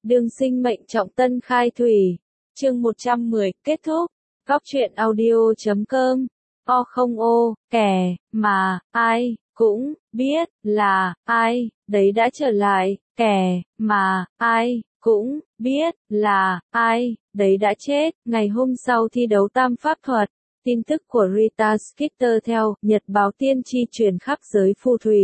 Đương sinh mệnh trọng tân khai thủy. Chương 110, kết thúc. Góc truyện audio.com. O không ô, kẻ, mà, ai, cũng, biết, là, ai, đấy đã trở lại, kẻ, mà, ai, cũng, biết, là, ai, đấy đã chết. Ngày hôm sau thi đấu tam pháp thuật, tin tức của Rita Skeeter theo Nhật báo tiên tri truyền khắp giới phù thủy.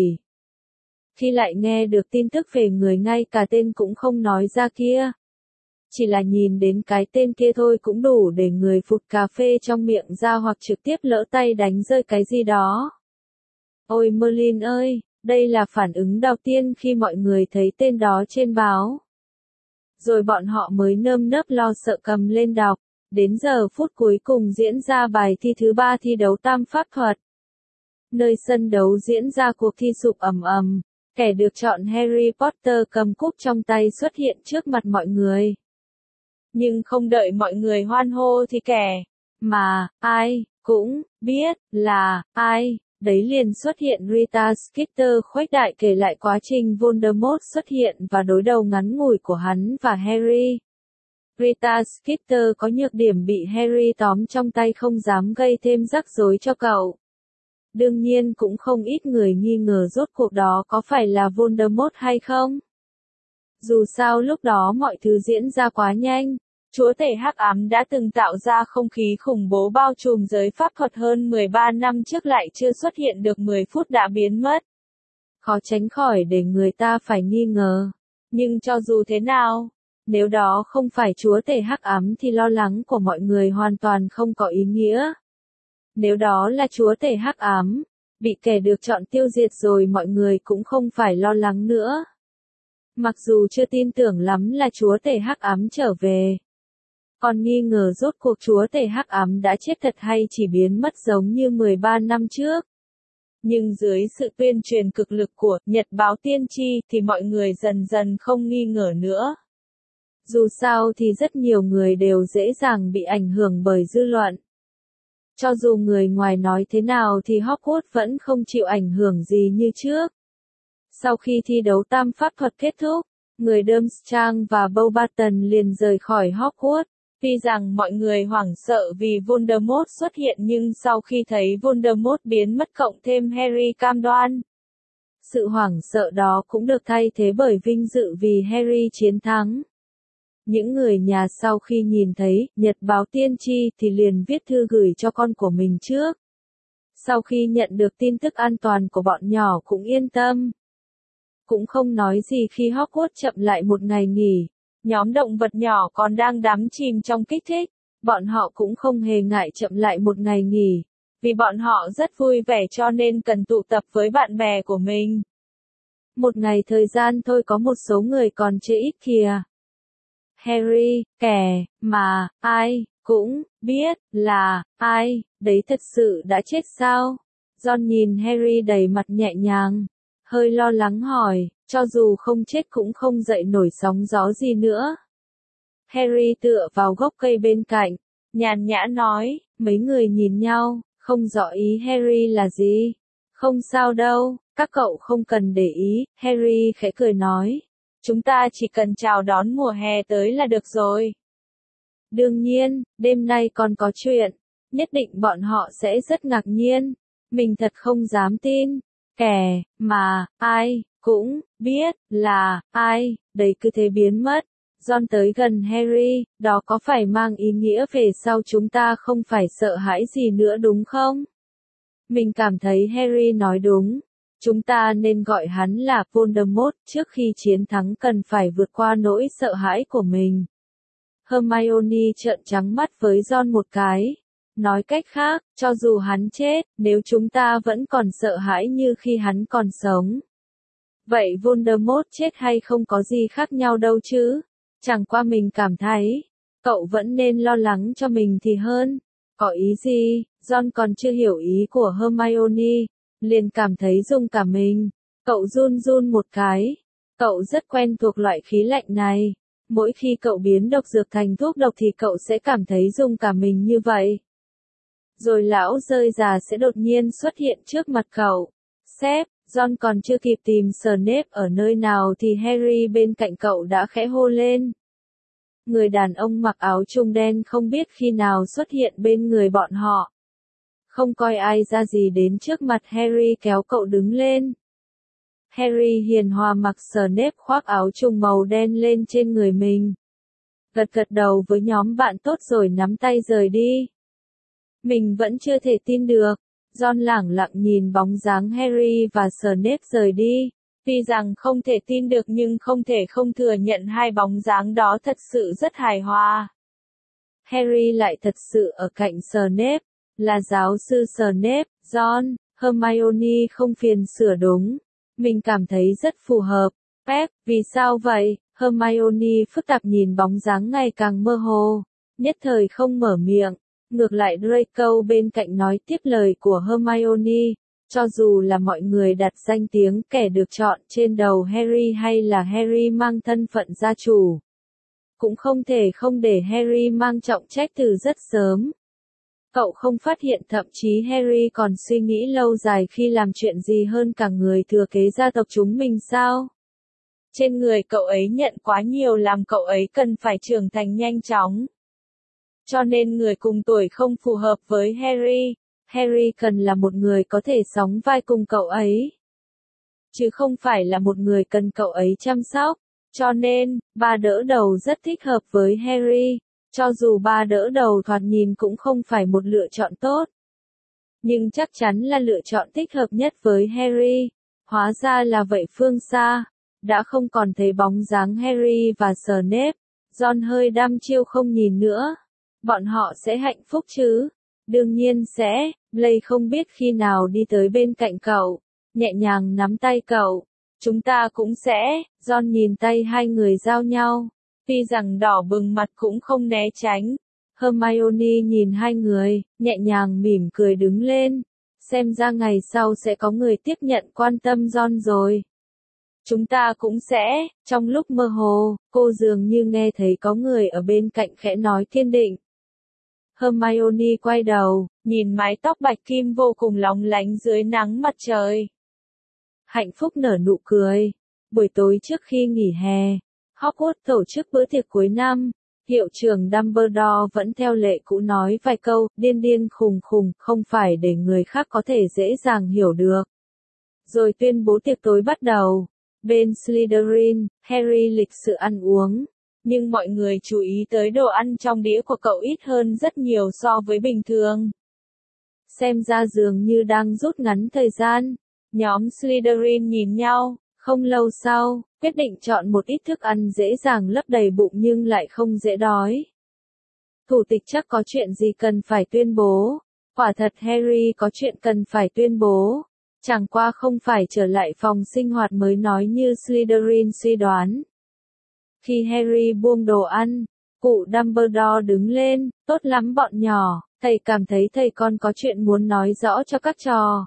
Khi lại nghe được tin tức về người ngay cả tên cũng không nói ra kia. Chỉ là nhìn đến cái tên kia thôi cũng đủ để người phụt cà phê trong miệng ra hoặc trực tiếp lỡ tay đánh rơi cái gì đó. Ôi Merlin ơi, đây là phản ứng đầu tiên khi mọi người thấy tên đó trên báo. Rồi bọn họ mới nơm nớp lo sợ cầm lên đọc. Đến giờ phút cuối cùng diễn ra bài thi thứ 3 thi đấu tam pháp thuật. Nơi sân đấu diễn ra cuộc thi sụp ầm ầm. Kẻ được chọn Harry Potter cầm cúp trong tay xuất hiện trước mặt mọi người. Nhưng không đợi mọi người hoan hô thì kẻ mà ai cũng biết là ai, đấy liền xuất hiện. Rita Skeeter khuếch đại kể lại quá trình Voldemort xuất hiện và đối đầu ngắn ngủi của hắn và Harry. Rita Skeeter có nhược điểm bị Harry tóm trong tay không dám gây thêm rắc rối cho cậu. Đương nhiên cũng không ít người nghi ngờ rốt cuộc đó có phải là Voldemort hay không. Dù sao lúc đó mọi thứ diễn ra quá nhanh. Chúa tể hắc ám đã từng tạo ra không khí khủng bố bao trùm giới pháp thuật hơn 13 năm trước lại chưa xuất hiện được 10 phút đã biến mất. Khó tránh khỏi để người ta phải nghi ngờ. Nhưng cho dù thế nào, nếu đó không phải chúa tể hắc ám thì lo lắng của mọi người hoàn toàn không có ý nghĩa. Nếu đó là chúa tể hắc ám, bị kẻ được chọn tiêu diệt rồi mọi người cũng không phải lo lắng nữa. Mặc dù chưa tin tưởng lắm là chúa tể hắc ám trở về. Còn nghi ngờ rốt cuộc chúa tể hắc ám đã chết thật hay chỉ biến mất giống như 13 năm trước. Nhưng dưới sự tuyên truyền cực lực của Nhật báo tiên tri thì mọi người dần dần không nghi ngờ nữa. Dù sao thì rất nhiều người đều dễ dàng bị ảnh hưởng bởi dư luận. Cho dù người ngoài nói thế nào thì Hogwarts vẫn không chịu ảnh hưởng gì như trước. Sau khi thi đấu tam pháp thuật kết thúc, người Durmstrang và Beauxbaton liền rời khỏi Hogwarts. Tuy rằng mọi người hoảng sợ vì Voldemort xuất hiện nhưng sau khi thấy Voldemort biến mất cộng thêm Harry cam đoan. Sự hoảng sợ đó cũng được thay thế bởi vinh dự vì Harry chiến thắng. Những người nhà sau khi nhìn thấy Nhật báo tiên tri thì liền viết thư gửi cho con của mình trước. Sau khi nhận được tin tức an toàn của bọn nhỏ cũng yên tâm. Cũng không nói gì khi Hogwarts chậm lại một ngày nghỉ. Nhóm động vật nhỏ còn đang đắm chìm trong kích thích, bọn họ cũng không hề ngại chậm lại một ngày nghỉ, vì bọn họ rất vui vẻ cho nên cần tụ tập với bạn bè của mình. Một ngày thời gian thôi có một số người còn chê ít kìa. Harry, kẻ, mà, ai, cũng, biết, là, ai, đấy thật sự đã chết sao? Ron nhìn Harry đầy mặt nhẹ nhàng, hơi lo lắng hỏi. Cho dù không chết cũng không dậy nổi sóng gió gì nữa. Harry tựa vào gốc cây bên cạnh, nhàn nhã nói, mấy người nhìn nhau, không rõ ý Harry là gì. Không sao đâu, các cậu không cần để ý, Harry khẽ cười nói. Chúng ta chỉ cần chào đón mùa hè tới là được rồi. Đương nhiên, đêm nay còn có chuyện, nhất định bọn họ sẽ rất ngạc nhiên. Mình thật không dám tin, kẻ, mà, ai, cũng, biết, là, ai, đấy cứ thế biến mất. Ron tới gần Harry, đó có phải mang ý nghĩa về sau chúng ta không phải sợ hãi gì nữa đúng không? Mình cảm thấy Harry nói đúng. Chúng ta nên gọi hắn là Voldemort, trước khi chiến thắng cần phải vượt qua nỗi sợ hãi của mình. Hermione trợn trắng mắt với Ron một cái. Nói cách khác, cho dù hắn chết, nếu chúng ta vẫn còn sợ hãi như khi hắn còn sống. Vậy Voldemort chết hay không có gì khác nhau đâu chứ? Chẳng qua mình cảm thấy, cậu vẫn nên lo lắng cho mình thì hơn. Có ý gì? Ron còn chưa hiểu ý của Hermione, liền cảm thấy rung cả mình. Cậu run run một cái. Cậu rất quen thuộc loại khí lạnh này. Mỗi khi cậu biến độc dược thành thuốc độc thì cậu sẽ cảm thấy rung cả mình như vậy. Rồi lão rơi già sẽ đột nhiên xuất hiện trước mặt cậu. Sếp, Ron còn chưa kịp tìm Snape ở nơi nào thì Harry bên cạnh cậu đã khẽ hô lên. Người đàn ông mặc áo trung đen không biết khi nào xuất hiện bên người bọn họ. Không coi ai ra gì đến trước mặt Harry kéo cậu đứng lên. Harry hiền hòa mặc Snape khoác áo trung màu đen lên trên người mình. Gật gật đầu với nhóm bạn tốt rồi nắm tay rời đi. Mình vẫn chưa thể tin được. Ron lẳng lặng nhìn bóng dáng Harry và Snape rời đi. Tuy rằng không thể tin được nhưng không thể không thừa nhận hai bóng dáng đó thật sự rất hài hòa. Harry lại thật sự ở cạnh Snape, là giáo sư Snape. Ron, Hermione không phiền sửa đúng. Mình cảm thấy rất phù hợp. Pep, vì sao vậy? Hermione phức tạp nhìn bóng dáng ngày càng mơ hồ, nhất thời không mở miệng. Ngược lại Draco bên cạnh nói tiếp lời của Hermione, cho dù là mọi người đặt danh tiếng kẻ được chọn trên đầu Harry hay là Harry mang thân phận gia chủ, cũng không thể không để Harry mang trọng trách từ rất sớm. Cậu không phát hiện thậm chí Harry còn suy nghĩ lâu dài khi làm chuyện gì hơn cả người thừa kế gia tộc chúng mình sao? Trên người cậu ấy nhận quá nhiều làm cậu ấy cần phải trưởng thành nhanh chóng. Cho nên người cùng tuổi không phù hợp với Harry. Harry cần là một người có thể sóng vai cùng cậu ấy, chứ không phải là một người cần cậu ấy chăm sóc. Cho nên, ba đỡ đầu rất thích hợp với Harry. Cho dù ba đỡ đầu thoạt nhìn cũng không phải một lựa chọn tốt, nhưng chắc chắn là lựa chọn thích hợp nhất với Harry. Hóa ra là vậy. Phương xa đã không còn thấy bóng dáng Harry và Snape. Ron hơi đăm chiêu không nhìn nữa. Bọn họ sẽ hạnh phúc chứ? Đương nhiên sẽ. Blaise không biết khi nào đi tới bên cạnh cậu, nhẹ nhàng nắm tay cậu. Chúng ta cũng sẽ. Ron nhìn tay hai người giao nhau, tuy rằng đỏ bừng mặt cũng không né tránh. Hermione nhìn hai người, nhẹ nhàng mỉm cười đứng lên. Xem ra ngày sau sẽ có người tiếp nhận quan tâm Ron rồi. Chúng ta cũng sẽ. Trong lúc mơ hồ, cô dường như nghe thấy có người ở bên cạnh khẽ nói kiên định. Hermione quay đầu, nhìn mái tóc bạch kim vô cùng lóng lánh dưới nắng mặt trời. Hạnh phúc nở nụ cười. Buổi tối trước khi nghỉ hè, Hogwarts tổ chức bữa tiệc cuối năm. Hiệu trưởng Dumbledore vẫn theo lệ cũ nói vài câu điên điên khùng khùng, không phải để người khác có thể dễ dàng hiểu được. Rồi tuyên bố tiệc tối bắt đầu. Bên Slytherin, Harry lịch sự ăn uống, nhưng mọi người chú ý tới đồ ăn trong đĩa của cậu ít hơn rất nhiều so với bình thường. Xem ra dường như đang rút ngắn thời gian. Nhóm Slytherin nhìn nhau, không lâu sau, quyết định chọn một ít thức ăn dễ dàng lấp đầy bụng nhưng lại không dễ đói. Thủ tịch chắc có chuyện gì cần phải tuyên bố. Quả thật Harry có chuyện cần phải tuyên bố. Chẳng qua không phải trở lại phòng sinh hoạt mới nói như Slytherin suy đoán. Khi Harry buông đồ ăn, cụ Dumbledore đứng lên, tốt lắm bọn nhỏ, thầy cảm thấy thầy con có chuyện muốn nói rõ cho các trò.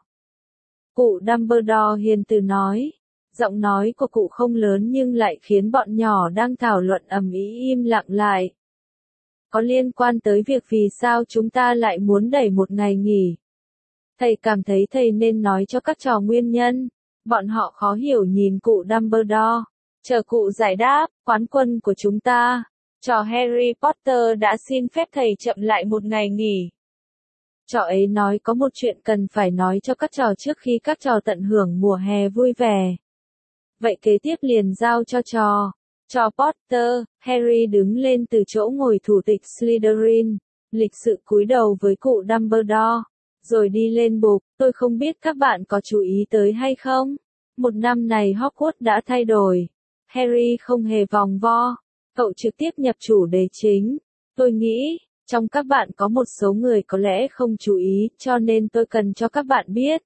Cụ Dumbledore hiền từ nói, giọng nói của cụ không lớn nhưng lại khiến bọn nhỏ đang thảo luận ầm ĩ im lặng lại. Có liên quan tới việc vì sao chúng ta lại muốn đẩy một ngày nghỉ. Thầy cảm thấy thầy nên nói cho các trò nguyên nhân. Bọn họ khó hiểu nhìn cụ Dumbledore. Chờ cụ giải đáp, quán quân của chúng ta, trò Harry Potter đã xin phép thầy chậm lại một ngày nghỉ. Trò ấy nói có một chuyện cần phải nói cho các trò trước khi các trò tận hưởng mùa hè vui vẻ. Vậy kế tiếp liền giao cho trò Potter. Harry đứng lên từ chỗ ngồi thủ tịch Slytherin, lịch sự cúi đầu với cụ Dumbledore, rồi đi lên bục. Tôi không biết các bạn có chú ý tới hay không? Một năm này Hogwarts đã thay đổi. Harry không hề vòng vo. Cậu trực tiếp nhập chủ đề chính. Tôi nghĩ, trong các bạn có một số người có lẽ không chú ý, cho nên tôi cần cho các bạn biết.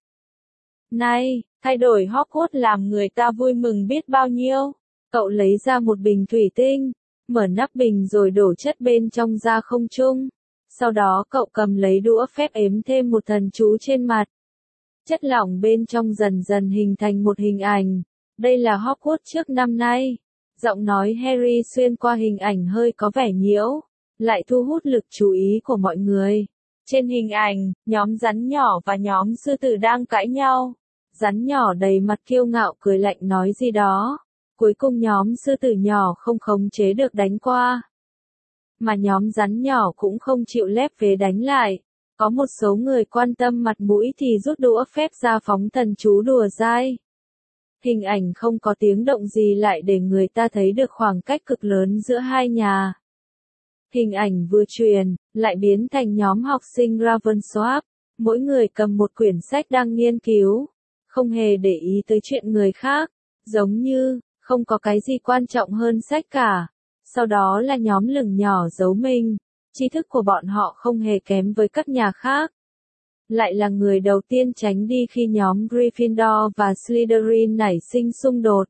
Này, thay đổi Hogwarts làm người ta vui mừng biết bao nhiêu. Cậu lấy ra một bình thủy tinh, mở nắp bình rồi đổ chất bên trong ra không trung. Sau đó cậu cầm lấy đũa phép ếm thêm một thần chú trên mặt. Chất lỏng bên trong dần dần hình thành một hình ảnh. Đây là Hogwarts trước năm nay. Giọng nói Harry xuyên qua hình ảnh hơi có vẻ nhiễu, lại thu hút lực chú ý của mọi người. Trên hình ảnh, nhóm rắn nhỏ và nhóm sư tử đang cãi nhau. Rắn nhỏ đầy mặt kiêu ngạo cười lạnh nói gì đó. Cuối cùng nhóm sư tử nhỏ không khống chế được đánh qua. Mà nhóm rắn nhỏ cũng không chịu lép vế đánh lại. Có một số người quan tâm mặt mũi thì rút đũa phép ra phóng thần chú đùa dai. Hình ảnh không có tiếng động gì lại để người ta thấy được khoảng cách cực lớn giữa hai nhà. Hình ảnh vừa truyền, lại biến thành nhóm học sinh Ravensworth, mỗi người cầm một quyển sách đang nghiên cứu, không hề để ý tới chuyện người khác, giống như, không có cái gì quan trọng hơn sách cả. Sau đó là nhóm lửng nhỏ giấu mình, tri thức của bọn họ không hề kém với các nhà khác. Lại là người đầu tiên tránh đi khi nhóm Gryffindor và Slytherin nảy sinh xung đột.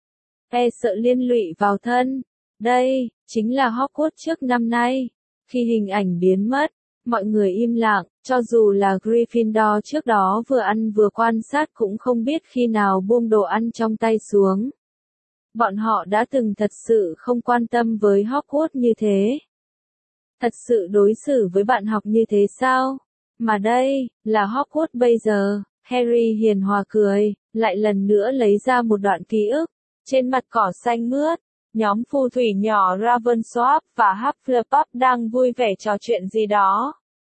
Sợ liên lụy vào thân. Đây, chính là Hogwarts trước năm nay. Khi hình ảnh biến mất, mọi người im lặng, cho dù là Gryffindor trước đó vừa ăn vừa quan sát cũng không biết khi nào buông đồ ăn trong tay xuống. Bọn họ đã từng thật sự không quan tâm với Hogwarts như thế. Thật sự đối xử với bạn học như thế sao? Mà đây, là Hogwarts bây giờ. Harry hiền hòa cười, lại lần nữa lấy ra một đoạn ký ức. Trên mặt cỏ xanh mướt, nhóm phù thủy nhỏ Ravensworth và Hufflepuff đang vui vẻ trò chuyện gì đó.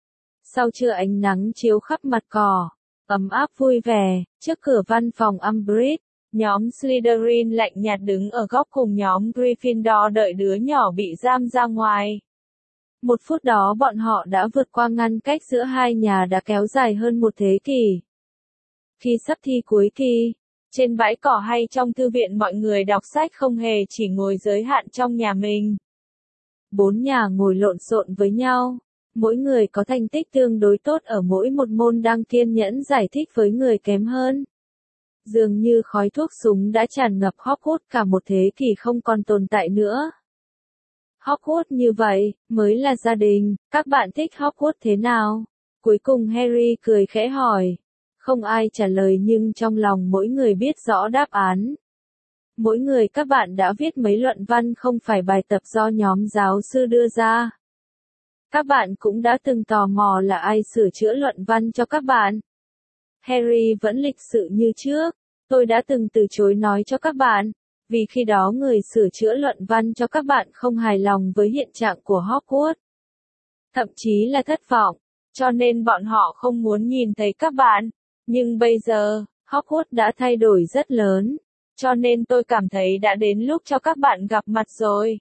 Sau trưa ánh nắng chiếu khắp mặt cỏ, ấm áp vui vẻ, trước cửa văn phòng Umbridge, nhóm Slytherin lạnh nhạt đứng ở góc cùng nhóm Gryffindor đợi đứa nhỏ bị giam ra ngoài. Một phút đó bọn họ đã vượt qua ngăn cách giữa hai nhà đã kéo dài hơn một thế kỷ. Khi sắp thi cuối kỳ, trên bãi cỏ hay trong thư viện mọi người đọc sách không hề chỉ ngồi giới hạn trong nhà mình. Bốn nhà ngồi lộn xộn với nhau, mỗi người có thành tích tương đối tốt ở mỗi một môn đang kiên nhẫn giải thích với người kém hơn. Dường như khói thuốc súng đã tràn ngập Hogwarts cả một thế kỷ không còn tồn tại nữa. Hogwarts như vậy, mới là gia đình, các bạn thích Hogwarts thế nào? Cuối cùng Harry cười khẽ hỏi. Không ai trả lời nhưng trong lòng mỗi người biết rõ đáp án. Mỗi người các bạn đã viết mấy luận văn không phải bài tập do nhóm giáo sư đưa ra. Các bạn cũng đã từng tò mò là ai sửa chữa luận văn cho các bạn. Harry vẫn lịch sự như trước. Tôi đã từng từ chối nói cho các bạn, vì khi đó người sửa chữa luận văn cho các bạn không hài lòng với hiện trạng của Hogwarts. Thậm chí là thất vọng, cho nên bọn họ không muốn nhìn thấy các bạn. Nhưng bây giờ, Hogwarts đã thay đổi rất lớn, cho nên tôi cảm thấy đã đến lúc cho các bạn gặp mặt rồi.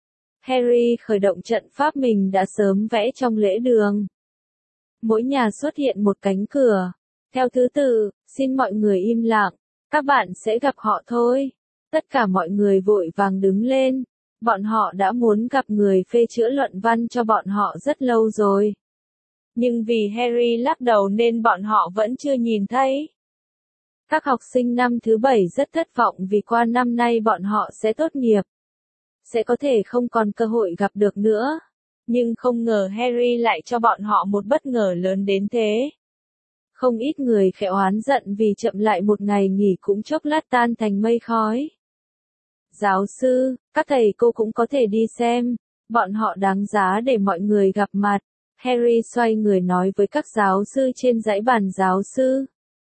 Harry khởi động trận pháp mình đã sớm vẽ trong lễ đường. Mỗi nhà xuất hiện một cánh cửa. Theo thứ tự, xin mọi người im lặng, các bạn sẽ gặp họ thôi. Tất cả mọi người vội vàng đứng lên. Bọn họ đã muốn gặp người phê chữa luận văn cho bọn họ rất lâu rồi. Nhưng vì Harry lắc đầu nên bọn họ vẫn chưa nhìn thấy. Các học sinh năm thứ 7 rất thất vọng vì qua năm nay bọn họ sẽ tốt nghiệp. Sẽ có thể không còn cơ hội gặp được nữa. Nhưng không ngờ Harry lại cho bọn họ một bất ngờ lớn đến thế. Không ít người khẽ oán giận vì chậm lại một ngày nghỉ cũng chốc lát tan thành mây khói. Giáo sư, các thầy cô cũng có thể đi xem. Bọn họ đáng giá để mọi người gặp mặt. Harry xoay người nói với các giáo sư trên dãy bàn giáo sư.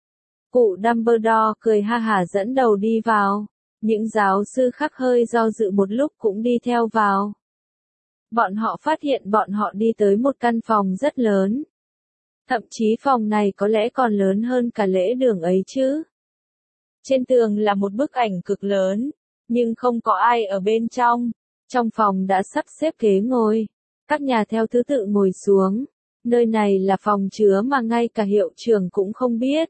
Cụ Dumbledore cười ha hả dẫn đầu đi vào. Những giáo sư khác hơi do dự một lúc cũng đi theo vào. Bọn họ phát hiện bọn họ đi tới một căn phòng rất lớn. Thậm chí phòng này có lẽ còn lớn hơn cả lễ đường ấy chứ. Trên tường là một bức ảnh cực lớn, nhưng không có ai ở bên trong. Trong phòng đã sắp xếp ghế ngồi. Các nhà theo thứ tự ngồi xuống. Nơi này là phòng chứa mà ngay cả hiệu trưởng cũng không biết.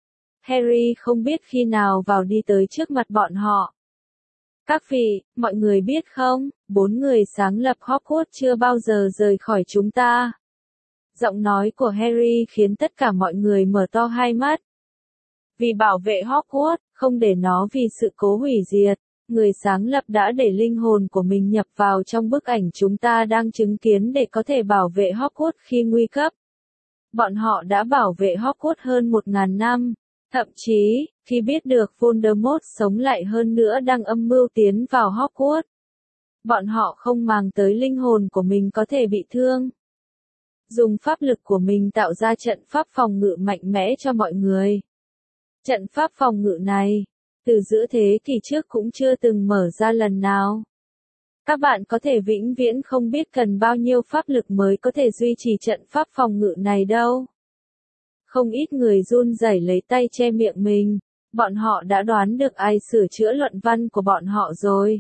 Harry không biết khi nào vào đi tới trước mặt bọn họ. Các vị, mọi người biết không, 4 người sáng lập Hogwarts chưa bao giờ rời khỏi chúng ta. Giọng nói của Harry khiến tất cả mọi người mở to hai mắt. Vì bảo vệ Hogwarts, không để nó vì sự cố hủy diệt, người sáng lập đã để linh hồn của mình nhập vào trong bức ảnh chúng ta đang chứng kiến để có thể bảo vệ Hogwarts khi nguy cấp. Bọn họ đã bảo vệ Hogwarts hơn 1000 năm. Thậm chí, khi biết được Voldemort sống lại hơn nữa đang âm mưu tiến vào Hogwarts, bọn họ không màng tới linh hồn của mình có thể bị thương. Dùng pháp lực của mình tạo ra trận pháp phòng ngự mạnh mẽ cho mọi người. Trận pháp phòng ngự này, từ giữa thế kỷ trước cũng chưa từng mở ra lần nào. Các bạn có thể vĩnh viễn không biết cần bao nhiêu pháp lực mới có thể duy trì trận pháp phòng ngự này đâu. Không ít người run rẩy lấy tay che miệng mình, bọn họ đã đoán được ai sửa chữa luận văn của bọn họ rồi.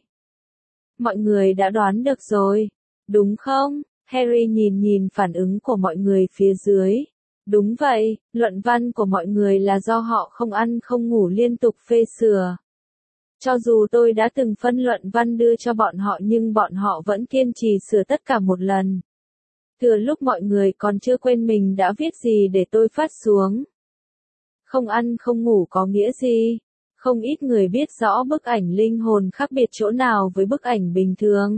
Mọi người đã đoán được rồi, đúng không? Harry nhìn phản ứng của mọi người phía dưới. Đúng vậy, luận văn của mọi người là do họ không ăn không ngủ liên tục phê sửa. Cho dù tôi đã từng phân luận văn đưa cho bọn họ nhưng bọn họ vẫn kiên trì sửa tất cả một lần. Thừa lúc mọi người còn chưa quên mình đã viết gì để tôi phát xuống. Không ăn không ngủ có nghĩa gì? Không ít người biết rõ bức ảnh linh hồn khác biệt chỗ nào với bức ảnh bình thường.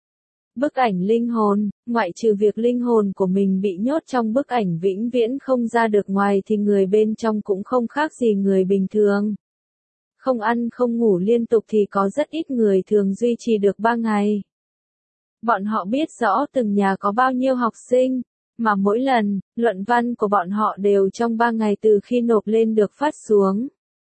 Bức ảnh linh hồn, ngoại trừ việc linh hồn của mình bị nhốt trong bức ảnh vĩnh viễn không ra được ngoài thì người bên trong cũng không khác gì người bình thường. Không ăn không ngủ liên tục thì có rất ít người thường duy trì được 3 ngày. Bọn họ biết rõ từng nhà có bao nhiêu học sinh, mà mỗi lần, luận văn của bọn họ đều trong 3 ngày từ khi nộp lên được phát xuống.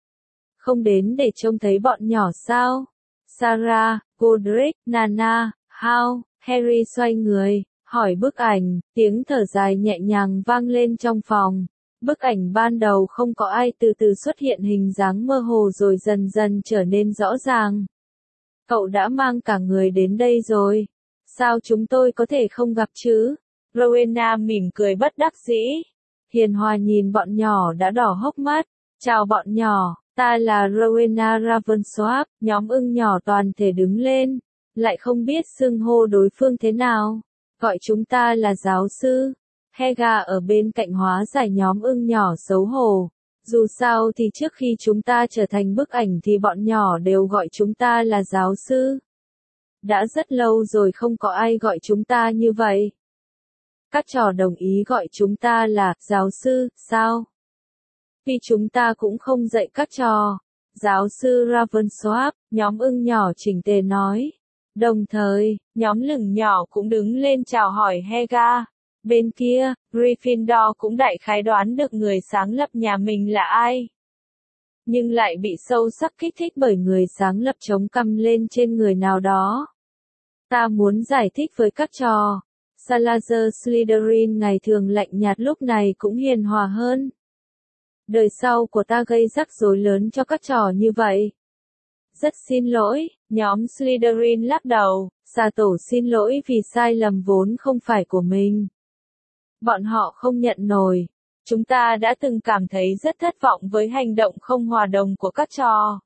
Không đến để trông thấy bọn nhỏ sao? Sarah, Godric, Nana, Hal, Harry xoay người, hỏi bức ảnh, tiếng thở dài nhẹ nhàng vang lên trong phòng. Bức ảnh ban đầu không có ai từ từ xuất hiện hình dáng mơ hồ rồi dần dần trở nên rõ ràng. Cậu đã mang cả người đến đây rồi. Sao chúng tôi có thể không gặp chứ? Rowena mỉm cười bất đắc dĩ. Hiền hòa nhìn bọn nhỏ đã đỏ hốc mắt. Chào bọn nhỏ, ta là Rowena Ravensworth. Nhóm ưng nhỏ toàn thể đứng lên. Lại không biết xưng hô đối phương thế nào. Gọi chúng ta là giáo sư. Helga ở bên cạnh hóa giải nhóm ưng nhỏ xấu hổ. Dù sao thì trước khi chúng ta trở thành bức ảnh thì bọn nhỏ đều gọi chúng ta là giáo sư. Đã rất lâu rồi không có ai gọi chúng ta như vậy. Các trò đồng ý gọi chúng ta là giáo sư, sao? Vì chúng ta cũng không dạy các trò. Giáo sư Ravensworth, nhóm ưng nhỏ chỉnh tề nói. Đồng thời, nhóm lửng nhỏ cũng đứng lên chào hỏi Helga. Bên kia, Gryffindor cũng đại khái đoán được người sáng lập nhà mình là ai. Nhưng lại bị sâu sắc kích thích bởi người sáng lập chống cằm lên trên người nào đó. Ta muốn giải thích với các trò. Salazar Slytherin ngày thường lạnh nhạt lúc này cũng hiền hòa hơn. Đời sau của ta gây rắc rối lớn cho các trò như vậy. Rất xin lỗi, nhóm Slytherin lắc đầu, Xà Tổ xin lỗi vì sai lầm vốn không phải của mình. Bọn họ không nhận nổi. Chúng ta đã từng cảm thấy rất thất vọng với hành động không hòa đồng của các trò.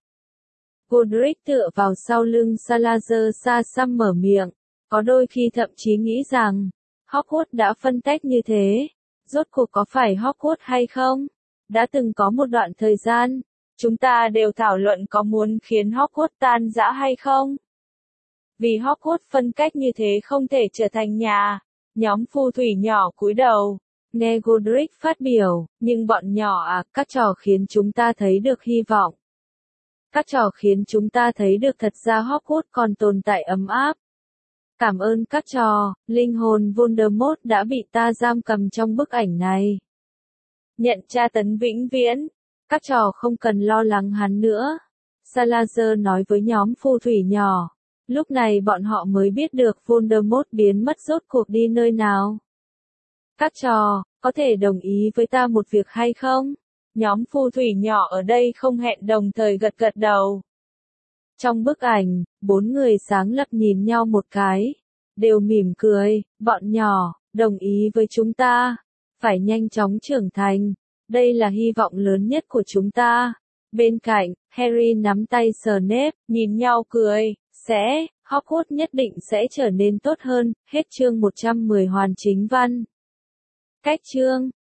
Godric tựa vào sau lưng Salazar xa xăm mở miệng. Có đôi khi thậm chí nghĩ rằng, Hogwarts đã phân tách như thế. Rốt cuộc có phải Hogwarts hay không? Đã từng có một đoạn thời gian, chúng ta đều thảo luận có muốn khiến Hogwarts tan rã hay không? Vì Hogwarts phân cách như thế không thể trở thành nhà. Nhóm phù thủy nhỏ cúi đầu. Nghe Godric phát biểu, nhưng bọn nhỏ các trò khiến chúng ta thấy được hy vọng. Các trò khiến chúng ta thấy được thật ra Hogwarts còn tồn tại ấm áp. Cảm ơn các trò, linh hồn Voldemort đã bị ta giam cầm trong bức ảnh này. Nhận tra tấn vĩnh viễn, các trò không cần lo lắng hắn nữa. Salazar nói với nhóm phù thủy nhỏ. Lúc này bọn họ mới biết được Voldemort biến mất rốt cuộc đi nơi nào. Các trò, có thể đồng ý với ta một việc hay không? Nhóm phù thủy nhỏ ở đây không hẹn đồng thời gật gật đầu. Trong bức ảnh, 4 người sáng lập nhìn nhau một cái. Đều mỉm cười, bọn nhỏ, đồng ý với chúng ta. Phải nhanh chóng trưởng thành. Đây là hy vọng lớn nhất của chúng ta. Bên cạnh, Harry nắm tay Snape, nhìn nhau cười. Hogwarts nhất định sẽ trở nên tốt hơn. Hết chương 110 hoàn chính văn. Cách chương